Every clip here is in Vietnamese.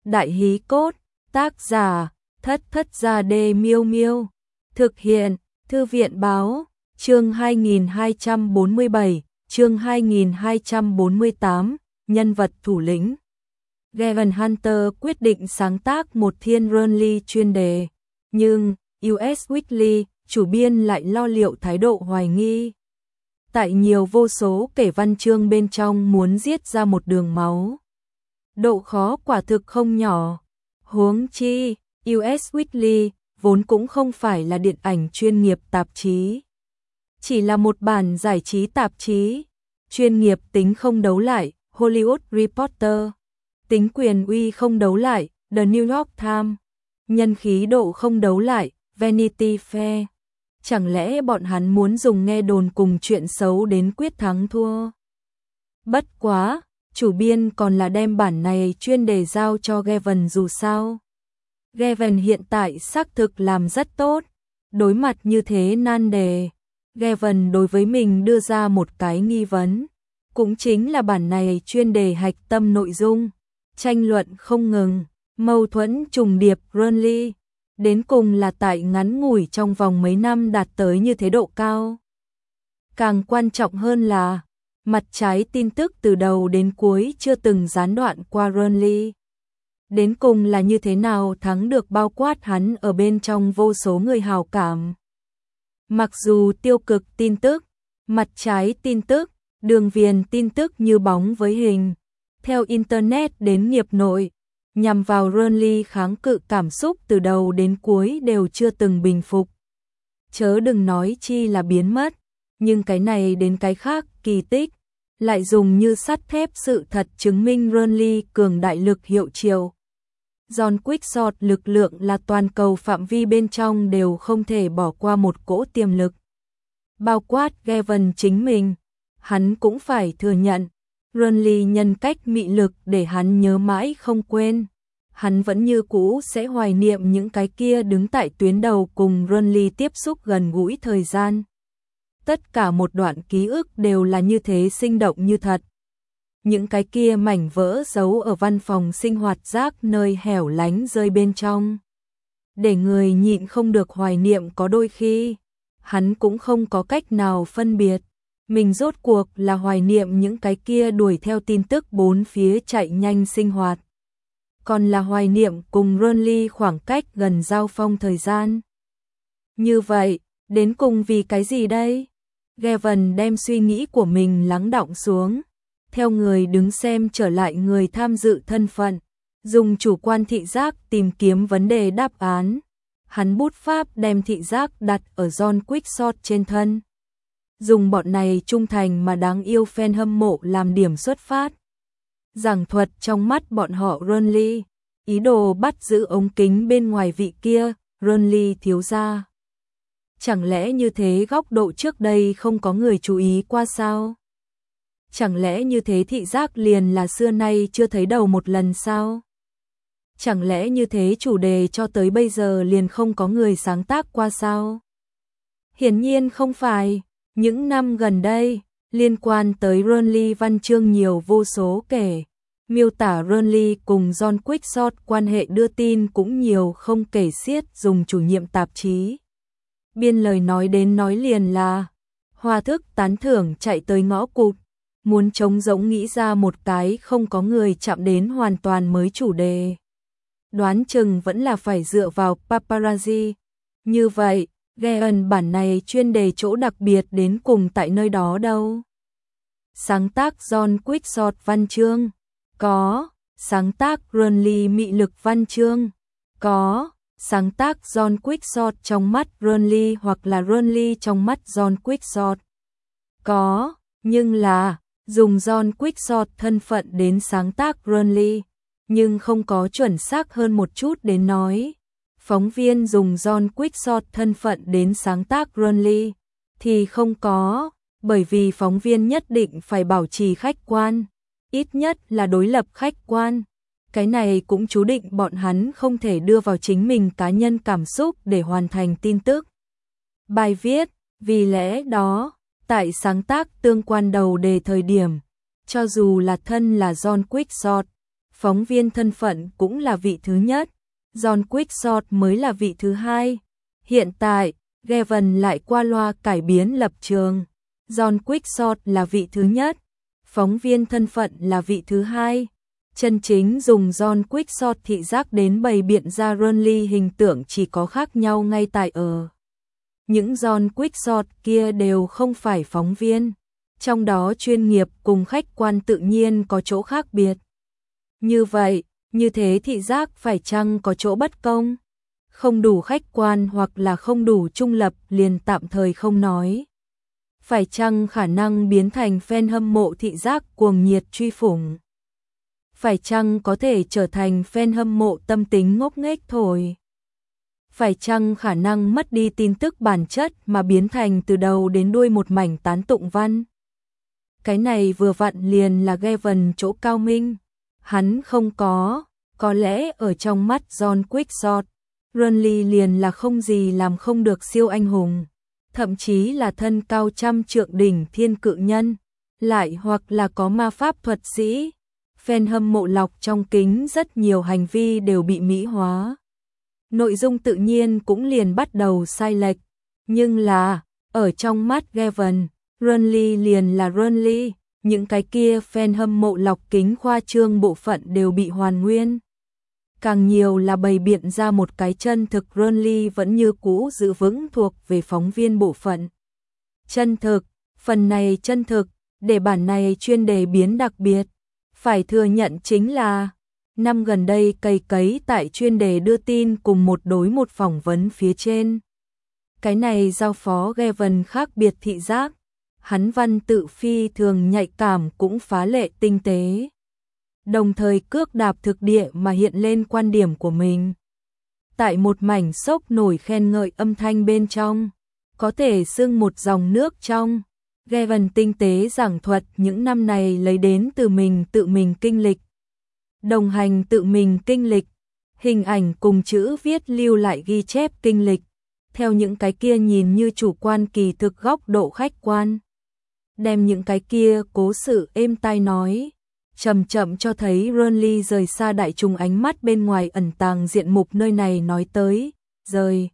Đại hí cốt, tác giả, Thất Thất Gia Đê Miêu Miêu. Thực hiện, Thư viện báo, chương 2247, chương 2248, nhân vật thủ lĩnh. Gavin Hunter quyết định sáng tác một thiên Burnley chuyên đề, nhưng US Weekly, chủ biên lại lo liệu thái độ hoài nghi. Tại nhiều vô số kể văn chương bên trong muốn giết ra một đường máu. Độ khó quả thực không nhỏ. Huống chi, US Weekly vốn cũng không phải là điện ảnh chuyên nghiệp tạp chí. Chỉ là một bản giải trí tạp chí. Chuyên nghiệp tính không đấu lại, Hollywood Reporter. Tính quyền uy không đấu lại, The New York Times. Nhân khí độ không đấu lại, Vanity Fair. Chẳng lẽ bọn hắn muốn dùng nghe đồn cùng chuyện xấu đến quyết thắng thua? Bất quá, chủ biên còn là đem bản này chuyên đề giao cho Gavin dù sao. Gavin hiện tại xác thực làm rất tốt. Đối mặt như thế nan đề, Gavin đối với mình đưa ra một cái nghi vấn. Cũng chính là bản này chuyên đề hạch tâm nội dung. Tranh luận không ngừng, mâu thuẫn trùng điệp Burnley. Đến cùng là tại ngắn ngủi trong vòng mấy năm đạt tới như thế độ cao. Càng quan trọng hơn là, mặt trái tin tức từ đầu đến cuối chưa từng gián đoạn qua Burnley. Đến cùng là như thế nào thắng được bao quát hắn ở bên trong vô số người hào cảm. Mặc dù tiêu cực tin tức, mặt trái tin tức, đường viền tin tức như bóng với hình, theo Internet đến nghiệp nội, nhằm vào Burnley kháng cự cảm xúc từ đầu đến cuối đều chưa từng bình phục. Chớ đừng nói chi là biến mất, nhưng cái này đến cái khác, kỳ tích, lại dùng như sắt thép sự thật chứng minh Burnley cường đại lực hiệu triệu. John Quickshot lực lượng là toàn cầu phạm vi bên trong đều không thể bỏ qua một cỗ tiềm lực. Bao quát Gavin chính mình, hắn cũng phải thừa nhận, Burnley nhân cách mị lực để hắn nhớ mãi không quên. Hắn vẫn như cũ sẽ hoài niệm những cái kia đứng tại tuyến đầu cùng Burnley tiếp xúc gần gũi thời gian. Tất cả một đoạn ký ức đều là như thế sinh động như thật. Những cái kia mảnh vỡ giấu ở văn phòng sinh hoạt rác nơi hẻo lánh rơi bên trong. Để người nhịn không được hoài niệm có đôi khi, hắn cũng không có cách nào phân biệt. Mình rốt cuộc là hoài niệm những cái kia đuổi theo tin tức bốn phía chạy nhanh sinh hoạt. Còn là hoài niệm cùng Burnley khoảng cách gần giao phong thời gian. Như vậy, đến cùng vì cái gì đây? Gavin đem suy nghĩ của mình lắng đọng xuống. Theo người đứng xem trở lại người tham dự thân phận, dùng chủ quan thị giác tìm kiếm vấn đề đáp án. Hắn bút pháp đem thị giác đặt ở John Quickshot trên thân. Dùng bọn này trung thành mà đáng yêu fan hâm mộ làm điểm xuất phát. Giảng thuật trong mắt bọn họ Burnley, ý đồ bắt giữ ống kính bên ngoài vị kia, Burnley thiếu gia. Chẳng lẽ như thế góc độ trước đây không có người chú ý qua sao? Chẳng lẽ như thế thị giác liền là xưa nay chưa thấy đầu một lần sao? Chẳng lẽ như thế chủ đề cho tới bây giờ liền không có người sáng tác qua sao? Hiển nhiên không phải, những năm gần đây, liên quan tới Burnley văn chương nhiều vô số kể. Miêu tả Burnley cùng John Quickshot quan hệ đưa tin cũng nhiều không kể xiết, dùng chủ nhiệm tạp chí. Biên lời nói đến nói liền là, Hoa thức tán thưởng chạy tới ngõ cụt, muốn trống rỗng nghĩ ra một cái không có người chạm đến hoàn toàn mới chủ đề. Đoán chừng vẫn là phải dựa vào paparazzi. Như vậy, Gavin bản này chuyên đề chỗ đặc biệt đến cùng tại nơi đó đâu? Sáng tác John Quickshot văn chương? Có. Sáng tác Burnley mị lực văn chương? Có. Sáng tác John Quickshot trong mắt Burnley hoặc là Burnley trong mắt John Quickshot? Có. Nhưng là, dùng John Quickshot thân phận đến sáng tác Burnley, nhưng không có chuẩn xác hơn một chút đến nói. Phóng viên dùng John Quickshot thân phận đến sáng tác Burnley, thì không có, bởi vì phóng viên nhất định phải bảo trì khách quan, ít nhất là đối lập khách quan. Cái này cũng chú định bọn hắn không thể đưa vào chính mình cá nhân cảm xúc để hoàn thành tin tức. Bài viết, vì lẽ đó, tại sáng tác tương quan đầu đề thời điểm, cho dù là thân là John Quickshot, phóng viên thân phận cũng là vị thứ nhất, John Quixote mới là vị thứ hai. Hiện tại, Gavin lại qua loa cải biến lập trường. John Quixote là vị thứ nhất, phóng viên thân phận là vị thứ hai. Chân chính dùng John Quixote thị giác đến bày biện ra Renly hình tượng chỉ có khác nhau ngay tại ở. Những John Quixote kia đều không phải phóng viên, trong đó chuyên nghiệp cùng khách quan tự nhiên có chỗ khác biệt. Như vậy, như thế thị giác phải chăng có chỗ bất công? Không đủ khách quan hoặc là không đủ trung lập liền tạm thời không nói. Phải chăng khả năng biến thành fan hâm mộ thị giác cuồng nhiệt truy phủng? Phải chăng có thể trở thành fan hâm mộ tâm tính ngốc nghếch thôi? Phải chăng khả năng mất đi tin tức bản chất mà biến thành từ đầu đến đuôi một mảnh tán tụng văn? Cái này vừa vặn liền là Gavin chỗ cao minh. Hắn không có lẽ ở trong mắt John Quixote, Renly liền là không gì làm không được siêu anh hùng, thậm chí là thân cao trăm trượng đỉnh thiên cự nhân, lại hoặc là có ma pháp thuật sĩ. Fan hâm mộ lọc trong kính rất nhiều hành vi đều bị mỹ hóa. Nội dung tự nhiên cũng liền bắt đầu sai lệch, nhưng là, ở trong mắt Gavin, Renly liền là Renly, những cái kia fan hâm mộ lọc kính khoa trương bộ phận đều bị hoàn nguyên. Càng nhiều là bày biện ra một cái chân thực Renly vẫn như cũ giữ vững thuộc về phóng viên bộ phận. Chân thực, phần này chân thực, để bản này chuyên đề biến đặc biệt. Phải thừa nhận chính là, năm gần đây cày cấy tại chuyên đề đưa tin cùng một đối một phỏng vấn phía trên. Cái này giao phó Gavin khác biệt thị giác, hắn văn tự phi thường nhạy cảm cũng phá lệ tinh tế. Đồng thời cước đạp thực địa mà hiện lên quan điểm của mình. Tại một mảnh sốc nổi khen ngợi âm thanh bên trong, có thể xưng một dòng nước trong. Gavin tinh tế giảng thuật những năm này lấy đến từ mình tự mình kinh lịch. Đồng hành tự mình kinh lịch, hình ảnh cùng chữ viết lưu lại ghi chép kinh lịch, theo những cái kia nhìn như chủ quan kỳ thực góc độ khách quan. Đem những cái kia cố sự êm tai nói, chậm chậm cho thấy Renly rời xa đại chúng ánh mắt bên ngoài ẩn tàng diện mục nơi này nói tới, rời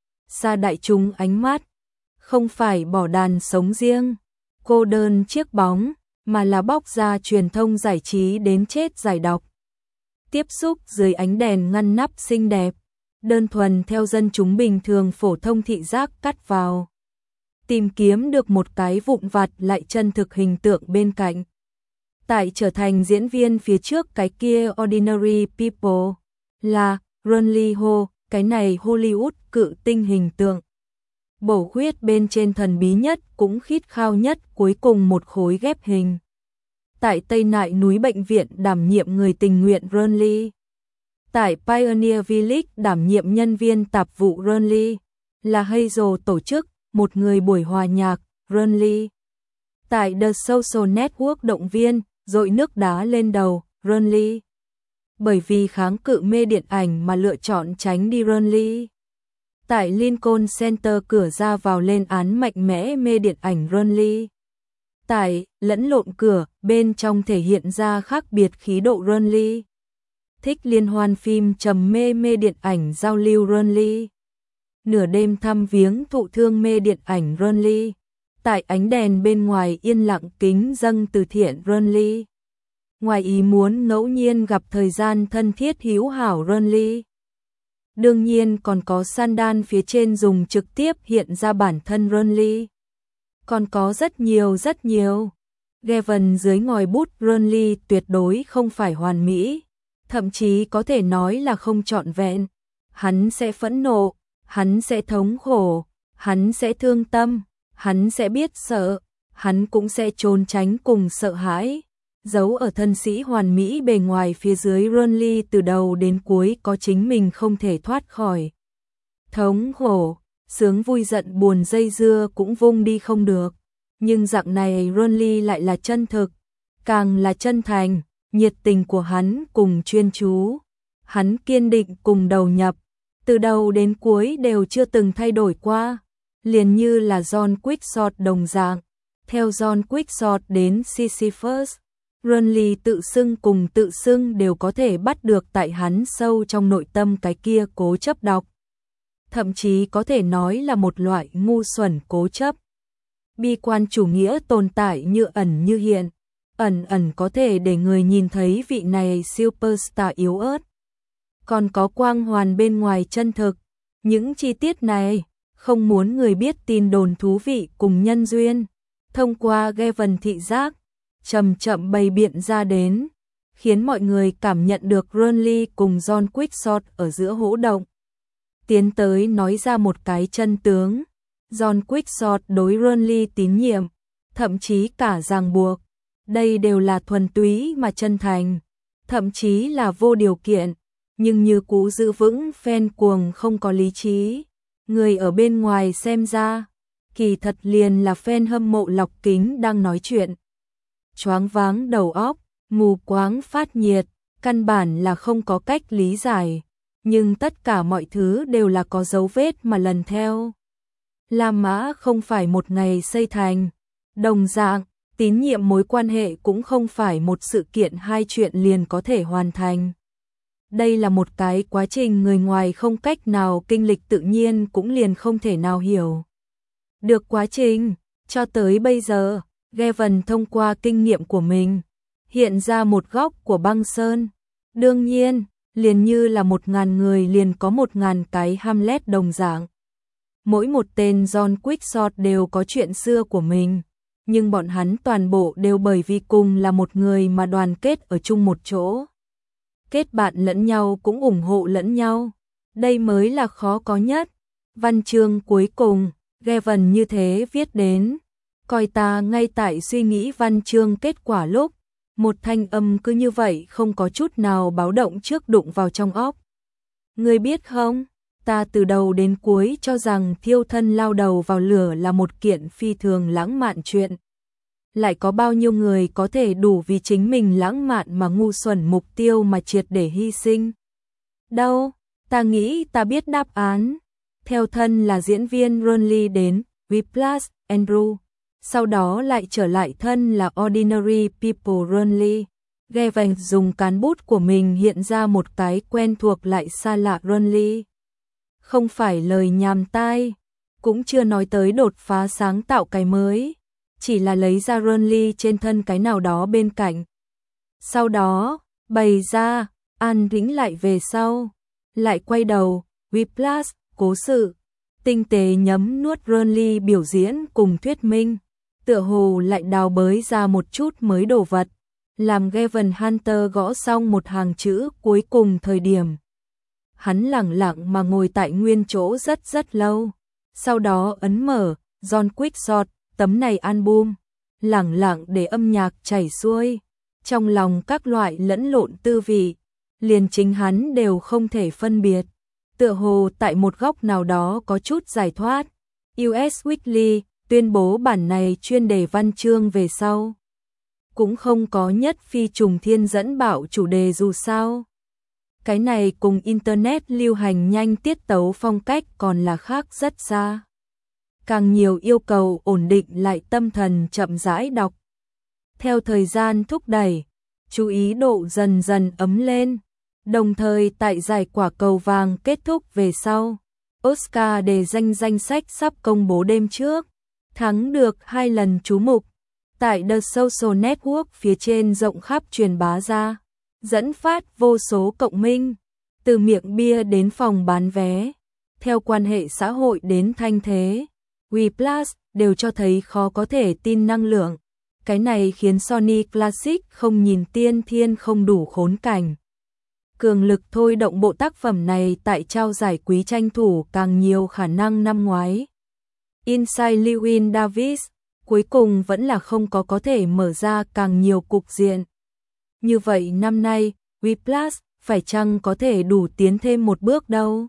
xa đại chúng ánh mắt, không phải bỏ đàn sống riêng, cô đơn chiếc bóng, mà là bóc ra truyền thông giải trí đến chết giải độc. Tiếp xúc dưới ánh đèn ngăn nắp xinh đẹp, đơn thuần theo dân chúng bình thường phổ thông thị giác cắt vào. Tìm kiếm được một cái vụn vặt lại chân thực hình tượng bên cạnh. Tại trở thành diễn viên phía trước cái kia Ordinary People, là Renly Ho, cái này Hollywood cự tinh hình tượng. Bổ khuyết bên trên thần bí nhất cũng khít khao nhất cuối cùng một khối ghép hình. Tại Tây Nại núi bệnh viện đảm nhiệm người tình nguyện Renly. Tại Pioneer Village đảm nhiệm nhân viên tạp vụ Renly. Là Hazel tổ chức một người buổi hòa nhạc Renly. Tại The Social Network động viên dội nước đá lên đầu Renly. Bởi vì kháng cự mê điện ảnh mà lựa chọn tránh đi Renly. Tại Lincoln Center cửa ra vào lên án mạnh mẽ mê điện ảnh Renly. Tại lẫn lộn cửa bên trong thể hiện ra khác biệt khí độ Renly. Thích liên hoan phim trầm mê điện ảnh giao lưu Renly. Nửa đêm thăm viếng thụ thương mê điện ảnh Renly. Tại ánh đèn bên ngoài yên lặng kính dâng từ thiện Renly. Ngoài ý muốn ngẫu nhiên gặp thời gian thân thiết hữu hảo Renly. Đương nhiên còn có Sandan phía trên dùng trực tiếp hiện ra bản thân Renly. Còn có rất nhiều. Gavin dưới ngòi bút Renly tuyệt đối không phải hoàn mỹ, thậm chí có thể nói là không trọn vẹn. Hắn sẽ phẫn nộ, hắn sẽ thống khổ, hắn sẽ thương tâm, hắn sẽ biết sợ, hắn cũng sẽ trốn tránh cùng sợ hãi. Giấu ở thân sĩ hoàn mỹ bề ngoài phía dưới Renly từ đầu đến cuối có chính mình không thể thoát khỏi. Thống khổ, sướng vui giận buồn dây dưa cũng vung đi không được. Nhưng dạng này Renly lại là chân thực, càng là chân thành, nhiệt tình của hắn cùng chuyên chú. Hắn kiên định cùng đầu nhập, từ đầu đến cuối đều chưa từng thay đổi qua. Liền như là John Quixote đồng dạng, theo John Quixote đến Sisyphus, Renly tự xưng cùng tự xưng đều có thể bắt được tại hắn sâu trong nội tâm cái kia cố chấp độc. Thậm chí có thể nói là một loại ngu xuẩn cố chấp. Bi quan chủ nghĩa tồn tại như ẩn như hiện, ẩn ẩn có thể để người nhìn thấy vị này superstar yếu ớt. Còn có quang hoàn bên ngoài chân thực, những chi tiết này, không muốn người biết tin đồn thú vị cùng nhân duyên, thông qua Gavin thị giác, chậm chậm bày biện ra đến, khiến mọi người cảm nhận được Renly cùng John Quixote ở giữa hỗ động. Tiến tới nói ra một cái chân tướng, John Quixote đối Renly tín nhiệm, thậm chí cả ràng buộc, đây đều là thuần túy mà chân thành, thậm chí là vô điều kiện, nhưng như cũ giữ vững fan cuồng không có lý trí. Người ở bên ngoài xem ra, kỳ thật liền là fan hâm mộ lọc kính đang nói chuyện. Choáng váng đầu óc, mù quáng phát nhiệt, căn bản là không có cách lý giải, nhưng tất cả mọi thứ đều là có dấu vết mà lần theo. La Mã không phải một ngày xây thành, đồng dạng, tín nhiệm mối quan hệ cũng không phải một sự kiện hai chuyện liền có thể hoàn thành. Đây là một cái quá trình người ngoài không cách nào kinh lịch tự nhiên cũng liền không thể nào hiểu. Được quá trình, cho tới bây giờ, Gavin thông qua kinh nghiệm của mình, hiện ra một góc của băng sơn. Đương nhiên, liền như là 1000 người liền có 1000 cái Hamlet đồng dạng. Mỗi một tên John Quixote đều có chuyện xưa của mình, nhưng bọn hắn toàn bộ đều bởi vì cùng là một người mà đoàn kết ở chung một chỗ. Kết bạn lẫn nhau cũng ủng hộ lẫn nhau. Đây mới là khó có nhất. Văn chương cuối cùng, Gavin như thế viết đến. Coi ta ngay tại suy nghĩ văn chương kết quả lúc, một thanh âm cứ như vậy không có chút nào báo động trước đụng vào trong óc. Ngươi biết không, ta từ đầu đến cuối cho rằng thiêu thân lao đầu vào lửa là một kiện phi thường lãng mạn chuyện. Lại có bao nhiêu người có thể đủ vì chính mình lãng mạn mà ngu xuẩn mục tiêu mà triệt để hy sinh? Đâu, ta nghĩ ta biết đáp án. Theo thân là diễn viên Renly đến Whiplash Andrew, sau đó lại trở lại thân là Ordinary People Renly. Gavin dùng cán bút của mình hiện ra một cái quen thuộc lại xa lạ Renly. Không phải lời nhàm tai, cũng chưa nói tới đột phá sáng tạo cái mới, chỉ là lấy ra Renly trên thân cái nào đó bên cạnh. Sau đó, bày ra, an tĩnh lại về sau, lại quay đầu, Whiplash, cố sự, tinh tế nhấm nuốt Renly biểu diễn cùng thuyết minh, tựa hồ lại đào bới ra một chút mới đồ vật, làm Gavin Hunter gõ xong một hàng chữ cuối cùng thời điểm. Hắn lẳng lặng mà ngồi tại nguyên chỗ rất lâu, sau đó ấn mở, John Quixote, tấm này album, lẳng lặng để âm nhạc chảy xuôi, trong lòng các loại lẫn lộn tư vị, liền chính hắn đều không thể phân biệt, tựa hồ tại một góc nào đó có chút giải thoát. US Weekly tuyên bố bản này chuyên đề văn chương về sau. Cũng không có nhất phi trùng thiên dẫn bạo chủ đề dù sao. Cái này cùng Internet lưu hành nhanh tiết tấu phong cách còn là khác rất xa. Càng nhiều yêu cầu ổn định lại tâm thần chậm rãi đọc. Theo thời gian thúc đẩy, chú ý độ dần dần ấm lên, đồng thời tại giải quả cầu vàng kết thúc về sau, Oscar đề danh sách sắp công bố đêm trước, thắng được 2 lần chú mục, tại The Social Network phía trên rộng khắp truyền bá ra, dẫn phát vô số cộng minh, từ miệng bia đến phòng bán vé, theo quan hệ xã hội đến thanh thế. Whiplash đều cho thấy khó có thể tin năng lượng. Cái này khiến Sony Classic không nhìn tiên thiên không đủ khốn cảnh. Cường lực thôi động bộ tác phẩm này tại trao giải quý tranh thủ càng nhiều khả năng năm ngoái. Inside Llewyn Davis, cuối cùng vẫn là không có thể mở ra càng nhiều cục diện. Như vậy năm nay, Whiplash phải chăng có thể đủ tiến thêm một bước đâu?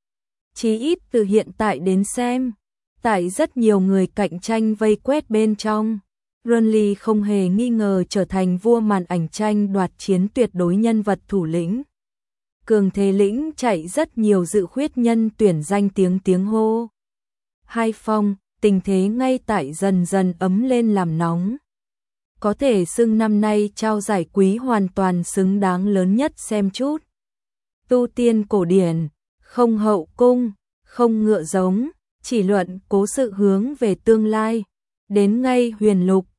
Chí ít từ hiện tại đến xem. Tại rất nhiều người cạnh tranh vây quét bên trong, Renly không hề nghi ngờ trở thành vua màn ảnh tranh đoạt chiến tuyệt đối nhân vật thủ lĩnh. Cường thế lĩnh chạy rất nhiều dự khuyết nhân tuyển danh tiếng hô. Hai phong, tình thế ngay tại dần dần ấm lên làm nóng. có thể xưng năm nay trao giải quý hoàn toàn xứng đáng lớn nhất xem chút. Tu tiên cổ điển, không hậu cung, không ngựa giống, chỉ luận cố sự hướng về tương lai. Đến ngay huyền lục,